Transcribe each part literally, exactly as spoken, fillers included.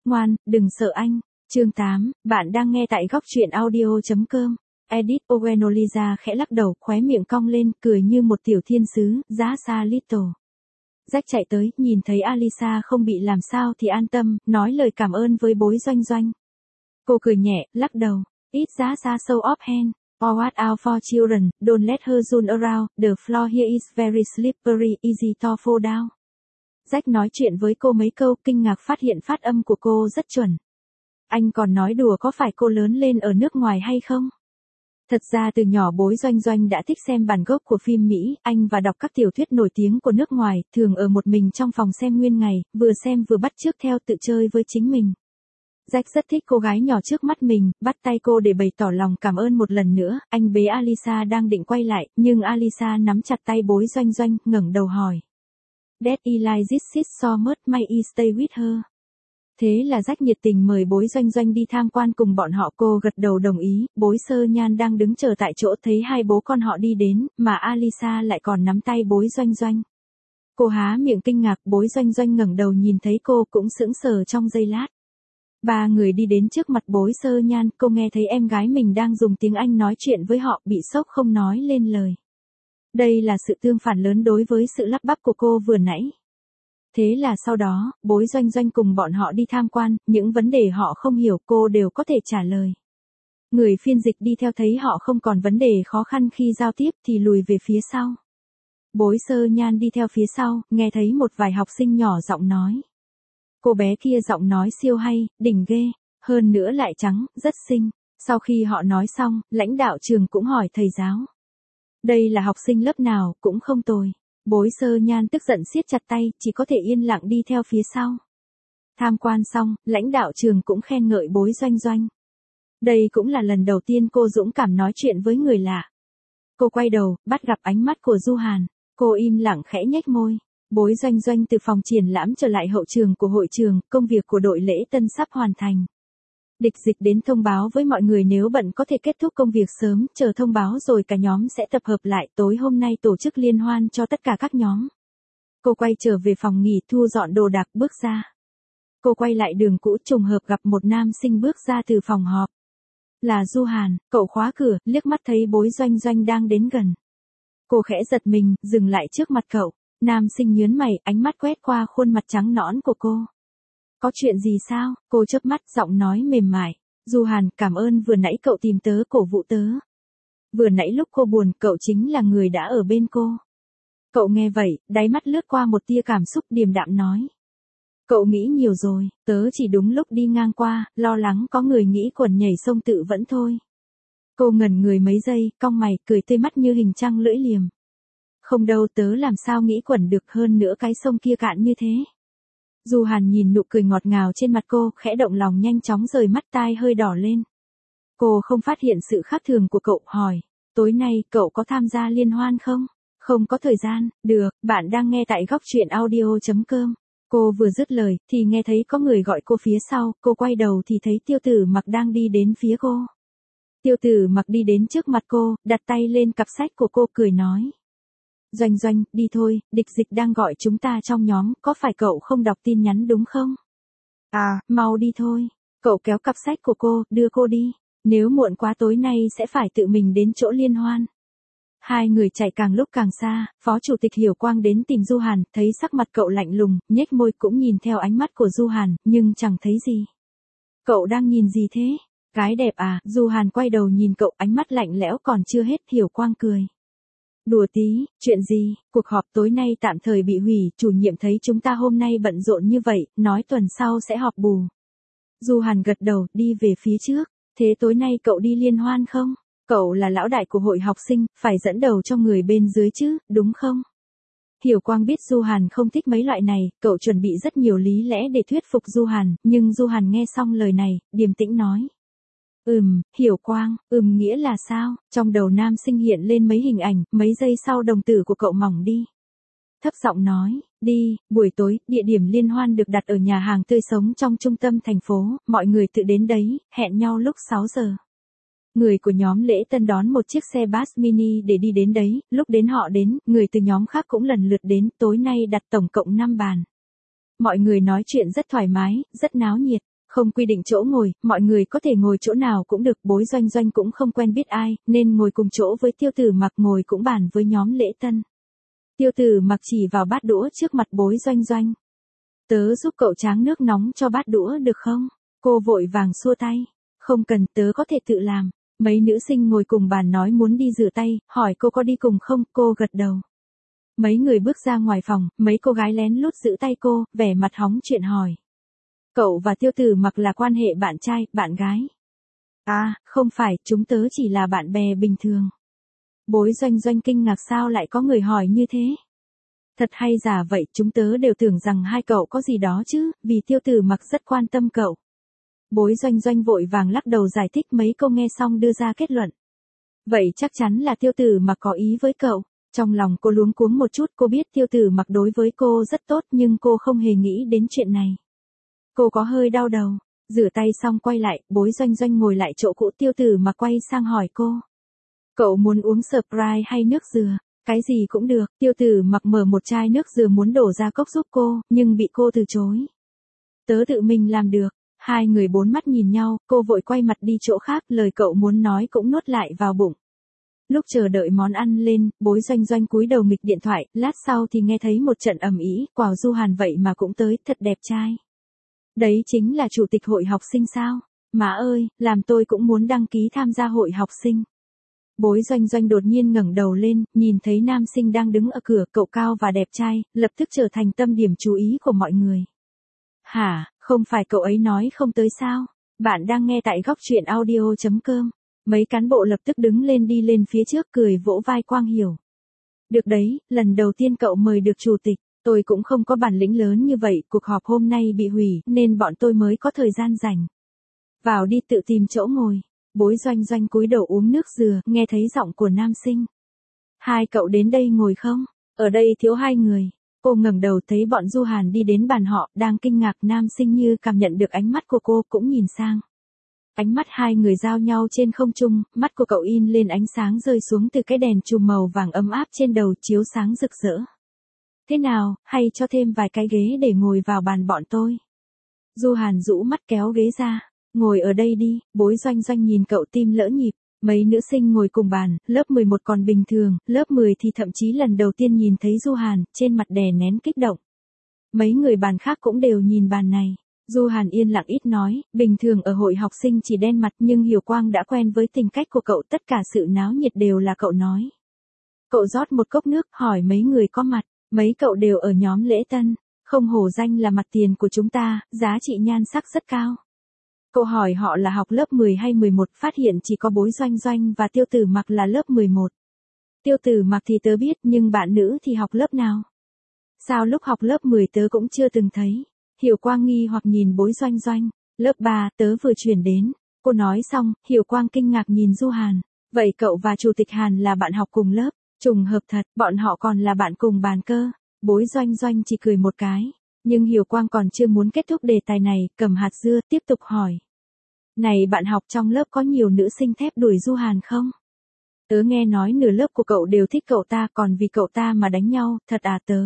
Ngoan, đừng sợ anh. Chương tám, bạn đang nghe tại góc truyện audio chấm com. Edith Owenoliza khẽ lắc đầu, khóe miệng cong lên, cười như một tiểu thiên sứ, giá xa Little. Jack chạy tới, nhìn thấy Alisa không bị làm sao thì an tâm, nói lời cảm ơn với bối Doanh Doanh. Cô cười nhẹ, lắc đầu. Ít giá xa show off hand. Forward out for children, don't let her run around, the floor here is very slippery, easy to fall down. Jack nói chuyện với cô mấy câu, kinh ngạc phát hiện phát âm của cô rất chuẩn. Anh còn nói đùa có phải cô lớn lên ở nước ngoài hay không? Thật ra từ nhỏ bối Doanh Doanh đã thích xem bản gốc của phim Mỹ, anh và đọc các tiểu thuyết nổi tiếng của nước ngoài, thường ở một mình trong phòng xem nguyên ngày, vừa xem vừa bắt chước theo tự chơi với chính mình. Jack rất thích cô gái nhỏ trước mắt mình, bắt tay cô để bày tỏ lòng cảm ơn một lần nữa, anh bế Alisa đang định quay lại, nhưng Alisa nắm chặt tay bối Doanh Doanh, ngẩng đầu hỏi. That Eli this is so much, may I stay with her? Thế là Jack nhiệt tình mời bối Doanh Doanh đi tham quan cùng bọn họ, cô gật đầu đồng ý, bối Sơ Nhan đang đứng chờ tại chỗ thấy hai bố con họ đi đến, mà Alisa lại còn nắm tay bối Doanh Doanh. Cô há miệng kinh ngạc, bối Doanh Doanh ngẩng đầu nhìn thấy cô cũng sững sờ trong giây lát. Ba người đi đến trước mặt bối Sơ Nhan, cô nghe thấy em gái mình đang dùng tiếng Anh nói chuyện với họ, bị sốc không nói lên lời. Đây là sự tương phản lớn đối với sự lắp bắp của cô vừa nãy. Thế là sau đó, bối Doanh Doanh cùng bọn họ đi tham quan, những vấn đề họ không hiểu cô đều có thể trả lời. Người phiên dịch đi theo thấy họ không còn vấn đề khó khăn khi giao tiếp thì lùi về phía sau. Bối Sơ Nhan đi theo phía sau, nghe thấy một vài học sinh nhỏ giọng nói. Cô bé kia giọng nói siêu hay, đỉnh ghê, hơn nữa lại trắng, rất xinh. Sau khi họ nói xong, lãnh đạo trường cũng hỏi thầy giáo. Đây là học sinh lớp nào, cũng không tồi. Bối Sơ Nhan tức giận siết chặt tay, chỉ có thể yên lặng đi theo phía sau. Tham quan xong, lãnh đạo trường cũng khen ngợi bối Doanh Doanh. Đây cũng là lần đầu tiên cô dũng cảm nói chuyện với người lạ. Cô quay đầu, bắt gặp ánh mắt của Du Hàn. Cô im lặng khẽ nhếch môi. Bối Doanh Doanh từ phòng triển lãm trở lại hậu trường của hội trường, công việc của đội lễ tân sắp hoàn thành. Địch Dịch đến thông báo với mọi người nếu bận có thể kết thúc công việc sớm, chờ thông báo rồi cả nhóm sẽ tập hợp lại, tối hôm nay tổ chức liên hoan cho tất cả các nhóm. Cô quay trở về phòng nghỉ thu dọn đồ đạc bước ra. Cô quay lại đường cũ trùng hợp gặp một nam sinh bước ra từ phòng họp. Là Du Hàn, cậu khóa cửa, liếc mắt thấy bối Doanh Doanh đang đến gần. Cô khẽ giật mình, dừng lại trước mặt cậu. Nam sinh nhướng mày, ánh mắt quét qua khuôn mặt trắng nõn của cô. Có chuyện gì sao? Cô chớp mắt, giọng nói mềm mại. Du Hàn, cảm ơn vừa nãy cậu tìm tớ cổ vũ tớ. Vừa nãy lúc cô buồn, cậu chính là người đã ở bên cô. Cậu nghe vậy, đáy mắt lướt qua một tia cảm xúc, điềm đạm nói. Cậu nghĩ nhiều rồi, tớ chỉ đúng lúc đi ngang qua, lo lắng có người nghĩ quần nhảy sông tự vẫn thôi. Cô ngẩn người mấy giây, cong mày, cười tươi mắt như hình trăng lưỡi liềm. Không đâu, tớ làm sao nghĩ quẩn được, hơn nữa cái sông kia cạn như thế. Du Hàn nhìn nụ cười ngọt ngào trên mặt cô, khẽ động lòng nhanh chóng rời mắt, tai hơi đỏ lên. Cô không phát hiện sự khác thường của cậu, hỏi. Tối nay, cậu có tham gia liên hoan không? Không có thời gian, được, bạn đang nghe tại góc truyện audio chấm com. Cô vừa dứt lời, thì nghe thấy có người gọi cô phía sau, cô quay đầu thì thấy Tiêu Tử Mặc đang đi đến phía cô. Tiêu Tử Mặc đi đến trước mặt cô, đặt tay lên cặp sách của cô, cười nói. Doanh Doanh, đi thôi, Địch Dịch đang gọi chúng ta trong nhóm, có phải cậu không đọc tin nhắn đúng không? À, mau đi thôi. Cậu kéo cặp sách của cô, đưa cô đi. Nếu muộn quá tối nay sẽ phải tự mình đến chỗ liên hoan. Hai người chạy càng lúc càng xa, Phó Chủ tịch Hiểu Quang đến tìm Du Hàn, thấy sắc mặt cậu lạnh lùng, nhếch môi cũng nhìn theo ánh mắt của Du Hàn, nhưng chẳng thấy gì. Cậu đang nhìn gì thế? Gái đẹp à? Du Hàn quay đầu nhìn cậu, ánh mắt lạnh lẽo. Còn chưa hết, Hiểu Quang cười. Đùa tí, chuyện gì? Cuộc họp tối nay tạm thời bị hủy, chủ nhiệm thấy chúng ta hôm nay bận rộn như vậy, nói tuần sau sẽ họp bù. Du Hàn gật đầu, đi về phía trước. Thế tối nay cậu đi liên hoan không? Cậu là lão đại của hội học sinh, phải dẫn đầu cho người bên dưới chứ, đúng không? Hiểu Quang biết Du Hàn không thích mấy loại này, cậu chuẩn bị rất nhiều lý lẽ để thuyết phục Du Hàn, nhưng Du Hàn nghe xong lời này, điềm tĩnh nói. Ừm, Hiểu Quang, ừm nghĩa là sao? Trong đầu nam sinh hiện lên mấy hình ảnh, mấy giây sau đồng tử của cậu mỏng đi. Thấp giọng nói, đi, buổi tối, địa điểm liên hoan được đặt ở nhà hàng tươi sống trong trung tâm thành phố, mọi người tự đến đấy, hẹn nhau lúc sáu giờ. Người của nhóm lễ tân đón một chiếc xe bus mini để đi đến đấy, lúc đến họ đến, người từ nhóm khác cũng lần lượt đến, tối nay đặt tổng cộng năm bàn. Mọi người nói chuyện rất thoải mái, rất náo nhiệt. Không quy định chỗ ngồi, mọi người có thể ngồi chỗ nào cũng được, Bối Doanh Doanh cũng không quen biết ai, nên ngồi cùng chỗ với Tiêu Tử Mặc, ngồi cũng bàn với nhóm lễ tân. Tiêu Tử Mặc chỉ vào bát đũa trước mặt Bối Doanh Doanh. Tớ giúp cậu tráng nước nóng cho bát đũa được không? Cô vội vàng xua tay. Không cần, tớ có thể tự làm. Mấy nữ sinh ngồi cùng bàn nói muốn đi rửa tay, hỏi cô có đi cùng không, cô gật đầu. Mấy người bước ra ngoài phòng, mấy cô gái lén lút giữ tay cô, vẻ mặt hóng chuyện hỏi. Cậu và Tiêu Tử Mặc là quan hệ bạn trai, bạn gái? À, không phải, chúng tớ chỉ là bạn bè bình thường. Bối Doanh Doanh kinh ngạc sao lại có người hỏi như thế. Thật hay giả vậy, chúng tớ đều tưởng rằng hai cậu có gì đó chứ, vì Tiêu Tử Mặc rất quan tâm cậu. Bối Doanh Doanh vội vàng lắc đầu giải thích, mấy cô nghe xong đưa ra kết luận. Vậy chắc chắn là Tiêu Tử Mặc có ý với cậu. Trong lòng cô luống cuống một chút, cô biết Tiêu Tử Mặc đối với cô rất tốt nhưng cô không hề nghĩ đến chuyện này. Cô có hơi đau đầu, rửa tay xong quay lại, Bối Doanh Doanh ngồi lại chỗ cũ, Tiêu Tử Mặc quay sang hỏi cô. Cậu muốn uống Sprite hay nước dừa? Cái gì cũng được, Tiêu Tử Mặc mở một chai nước dừa muốn đổ ra cốc giúp cô, nhưng bị cô từ chối. Tớ tự mình làm được. Hai người bốn mắt nhìn nhau, cô vội quay mặt đi chỗ khác, lời cậu muốn nói cũng nuốt lại vào bụng. Lúc chờ đợi món ăn lên, Bối Doanh Doanh cúi đầu nghịch điện thoại, lát sau thì nghe thấy một trận ầm ĩ, Quào Du Hàn vậy mà cũng tới, thật đẹp trai. Đấy chính là chủ tịch hội học sinh sao? Má ơi, làm tôi cũng muốn đăng ký tham gia hội học sinh. Bối Doanh Doanh đột nhiên ngẩng đầu lên, nhìn thấy nam sinh đang đứng ở cửa, cậu cao và đẹp trai, lập tức trở thành tâm điểm chú ý của mọi người. Hả, không phải cậu ấy nói không tới sao? Bạn đang nghe tại góc truyện audio chấm com. Mấy cán bộ lập tức đứng lên đi lên phía trước cười vỗ vai Quang Hiểu. Được đấy, lần đầu tiên cậu mời được chủ tịch, tôi cũng không có bản lĩnh lớn như vậy, cuộc họp hôm nay bị hủy nên bọn tôi mới có thời gian rảnh. Vào đi tự tìm chỗ ngồi. Bối Doanh Doanh cúi đầu uống nước dừa, nghe thấy giọng của nam sinh. Hai cậu đến đây ngồi không? Ở đây thiếu hai người. Cô ngẩng đầu thấy bọn Du Hàn đi đến bàn họ, đang kinh ngạc, nam sinh như cảm nhận được ánh mắt của cô cũng nhìn sang. Ánh mắt hai người giao nhau trên không trung, mắt của cậu in lên ánh sáng rơi xuống từ cái đèn chùm màu vàng ấm áp trên đầu chiếu sáng rực rỡ. Thế nào, hay cho thêm vài cái ghế để ngồi vào bàn bọn tôi? Du Hàn rũ mắt kéo ghế ra. Ngồi ở đây đi, Bối Doanh Doanh nhìn cậu tim lỡ nhịp. Mấy nữ sinh ngồi cùng bàn, lớp mười một còn bình thường, lớp mười thì thậm chí lần đầu tiên nhìn thấy Du Hàn, trên mặt đè nén kích động. Mấy người bàn khác cũng đều nhìn bàn này. Du Hàn yên lặng ít nói, bình thường ở hội học sinh chỉ đen mặt nhưng Hiểu Quang đã quen với tính cách của cậu, tất cả sự náo nhiệt đều là cậu nói. Cậu rót một cốc nước, hỏi mấy người có mặt, mấy cậu đều ở nhóm lễ tân, không hổ danh là mặt tiền của chúng ta, giá trị nhan sắc rất cao. Cậu hỏi họ là học lớp mười hay mười một, phát hiện chỉ có Bối Doanh Doanh và Tiêu Tử Mặc là lớp mười một. Tiêu Tử Mặc thì tớ biết, nhưng bạn nữ thì học lớp nào? Sao lúc học lớp mười tớ cũng chưa từng thấy? Hiểu Quang nghi hoặc nhìn Bối Doanh Doanh. Lớp ba, tớ vừa chuyển đến. Cô nói xong, Hiểu Quang kinh ngạc nhìn Du Hàn. Vậy cậu và Chủ tịch Hàn là bạn học cùng lớp? Trùng hợp thật, bọn họ còn là bạn cùng bàn cơ. Bối Doanh Doanh chỉ cười một cái. Nhưng Hiểu Quang còn chưa muốn kết thúc đề tài này, cầm hạt dưa, tiếp tục hỏi. Này, bạn học trong lớp có nhiều nữ sinh thép đuổi Du Hàn không? Tớ nghe nói nửa lớp của cậu đều thích cậu ta, còn vì cậu ta mà đánh nhau, thật à tớ?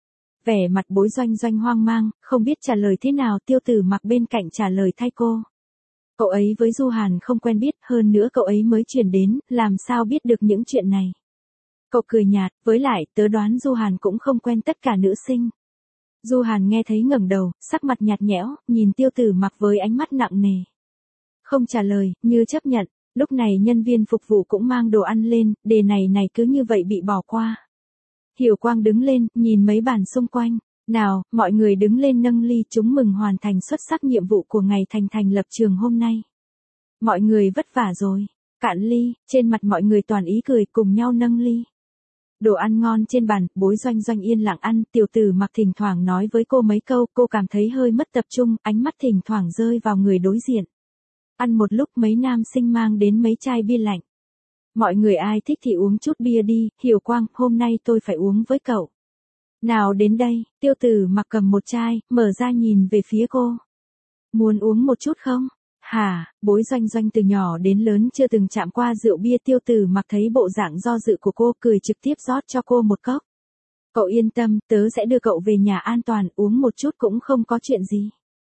Vẻ mặt Bối Doanh Doanh hoang mang, không biết trả lời thế nào. Tiêu Tử Mặc bên cạnh trả lời thay cô. Cậu ấy với Du Hàn không quen biết, hơn nữa cậu ấy mới chuyển đến, làm sao biết được những chuyện này? Cậu cười nhạt, với lại, tớ đoán Du Hàn cũng không quen tất cả nữ sinh. Du Hàn nghe thấy ngẩng đầu, sắc mặt nhạt nhẽo, nhìn Tiêu Tử Mặc với ánh mắt nặng nề. Không trả lời, như chấp nhận. Lúc này nhân viên phục vụ cũng mang đồ ăn lên, đề này này cứ như vậy bị bỏ qua. Hiểu Quang đứng lên, nhìn mấy bàn xung quanh. Nào, mọi người đứng lên nâng ly, chúng mừng hoàn thành xuất sắc nhiệm vụ của ngày thành thành lập trường hôm nay. Mọi người vất vả rồi. Cạn ly, trên mặt mọi người toàn ý cười, cùng nhau nâng ly. Đồ ăn ngon trên bàn, Bối Doanh Doanh yên lặng ăn, Tiểu Tử Mặc thỉnh thoảng nói với cô mấy câu, cô cảm thấy hơi mất tập trung, ánh mắt thỉnh thoảng rơi vào người đối diện. Ăn một lúc mấy nam sinh mang đến mấy chai bia lạnh. Mọi người ai thích thì uống chút bia đi, Hiểu Quang, hôm nay tôi phải uống với cậu. Nào đến đây, Tiêu Tử Mặc cầm một chai, mở ra nhìn về phía cô. Muốn uống một chút không? Hả, Bối Doanh Doanh từ nhỏ đến lớn chưa từng chạm qua rượu bia. Tiêu Tử Mặc thấy bộ dạng do dự của cô, cười trực tiếp rót cho cô một cốc. Cậu yên tâm, tớ sẽ đưa cậu về nhà an toàn, uống một chút cũng không có chuyện gì.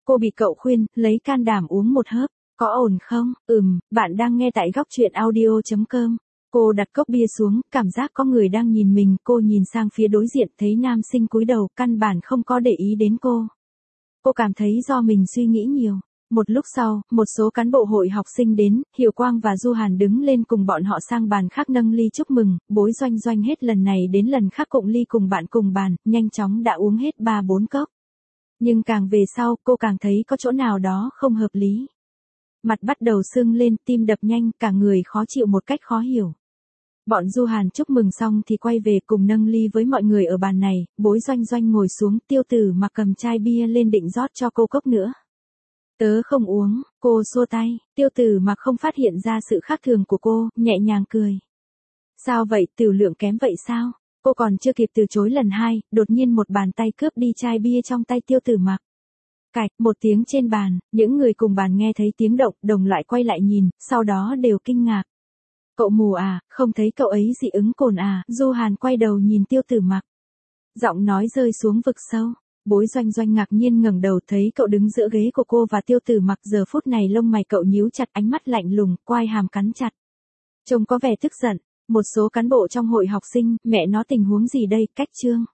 Cô bị cậu khuyên, lấy can đảm uống một hớp. Có ổn không? Ừm, bạn đang nghe tại góc chuyện audio.com. Cô đặt cốc bia xuống, cảm giác có người đang nhìn mình, cô nhìn sang phía đối diện thấy nam sinh cúi đầu, căn bản không có để ý đến cô. Cô cảm thấy do mình suy nghĩ nhiều. Một lúc sau, một số cán bộ hội học sinh đến, Hiểu Quang và Du Hàn đứng lên cùng bọn họ sang bàn khác nâng ly chúc mừng, Bối Doanh Doanh hết lần này đến lần khác cụng ly cùng bạn cùng bàn, nhanh chóng đã uống hết ba bốn cốc. Nhưng càng về sau, cô càng thấy có chỗ nào đó không hợp lý. Mặt bắt đầu sưng lên, tim đập nhanh, cả người khó chịu một cách khó hiểu. Bọn Du Hàn chúc mừng xong thì quay về cùng nâng ly với mọi người ở bàn này, Bối Doanh Doanh ngồi xuống, Tiêu Tử Mặc cầm chai bia lên định rót cho cô cốc nữa. Tớ không uống, cô xua tay, Tiêu Tử Mặc không phát hiện ra sự khác thường của cô, nhẹ nhàng cười. Sao vậy, tiểu lượng kém vậy sao? Cô còn chưa kịp từ chối lần hai, đột nhiên một bàn tay cướp đi chai bia trong tay Tiêu Tử Mặc. Cạch, một tiếng trên bàn, những người cùng bàn nghe thấy tiếng động, đồng loạt quay lại nhìn, sau đó đều kinh ngạc. Cậu mù à, không thấy cậu ấy dị ứng cồn à? Du Hàn quay đầu nhìn Tiêu Tử Mặc. Giọng nói rơi xuống vực sâu. Bối Doanh Doanh ngạc nhiên ngẩng đầu thấy cậu đứng giữa ghế của cô và Tiêu Tử Mặc, giờ phút này lông mày cậu nhíu chặt, ánh mắt lạnh lùng, quai hàm cắn chặt. Trông có vẻ tức giận. Một số cán bộ trong hội học sinh, mẹ nó tình huống gì đây, cách trương.